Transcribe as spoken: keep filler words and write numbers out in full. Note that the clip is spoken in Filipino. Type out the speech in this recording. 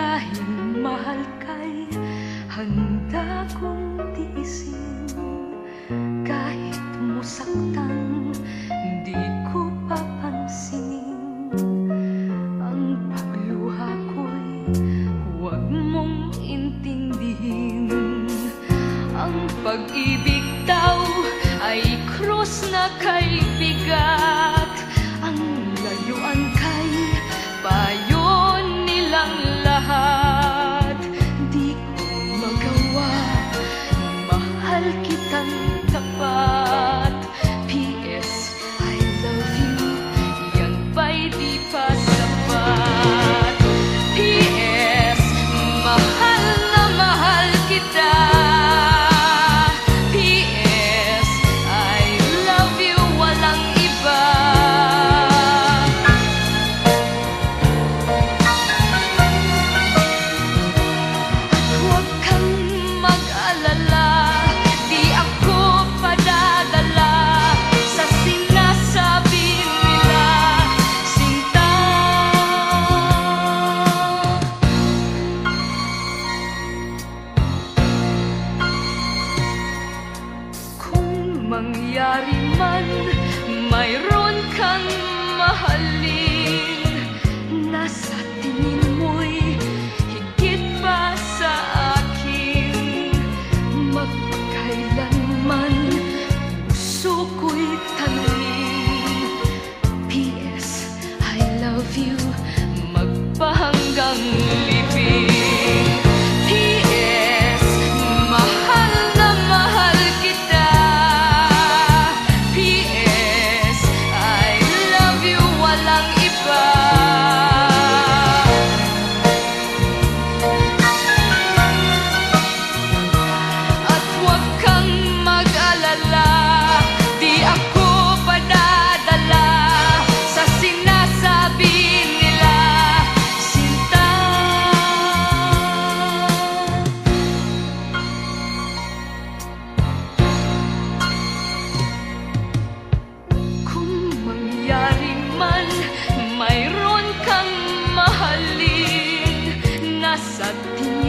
Dahil mahal ka'y handa kong tiisin. Kahit musaktan, di ko papansinin. Ang pagluha ko'y huwag mong intindihin. Ang pag-ibig daw ay krus na kay bigat. Ang layuan kay payo nilang lahat. Di ko magawa, mahal kitang tapat. P S I love you, yan ba'y di pa sapat? P S mahal na mahal kita. P S I love you, walang iba. Huwag kang mag-alala, di ako padadala sa sinasabi nila, sinta. Kung mangyari man mayroon kang mahalin, nasa tingin mo'y higit pa sa akin. Magkailanman puso ko'y tanungin. P S I love you, magpahanggang libing. P S mahal na mahal kita. P S I love you, walang iba. At huwag kang mag-alala, di ako padadala sa sinasabi nila, sinta. Kung mangyari man mayroon kang mahalin, nasa tingin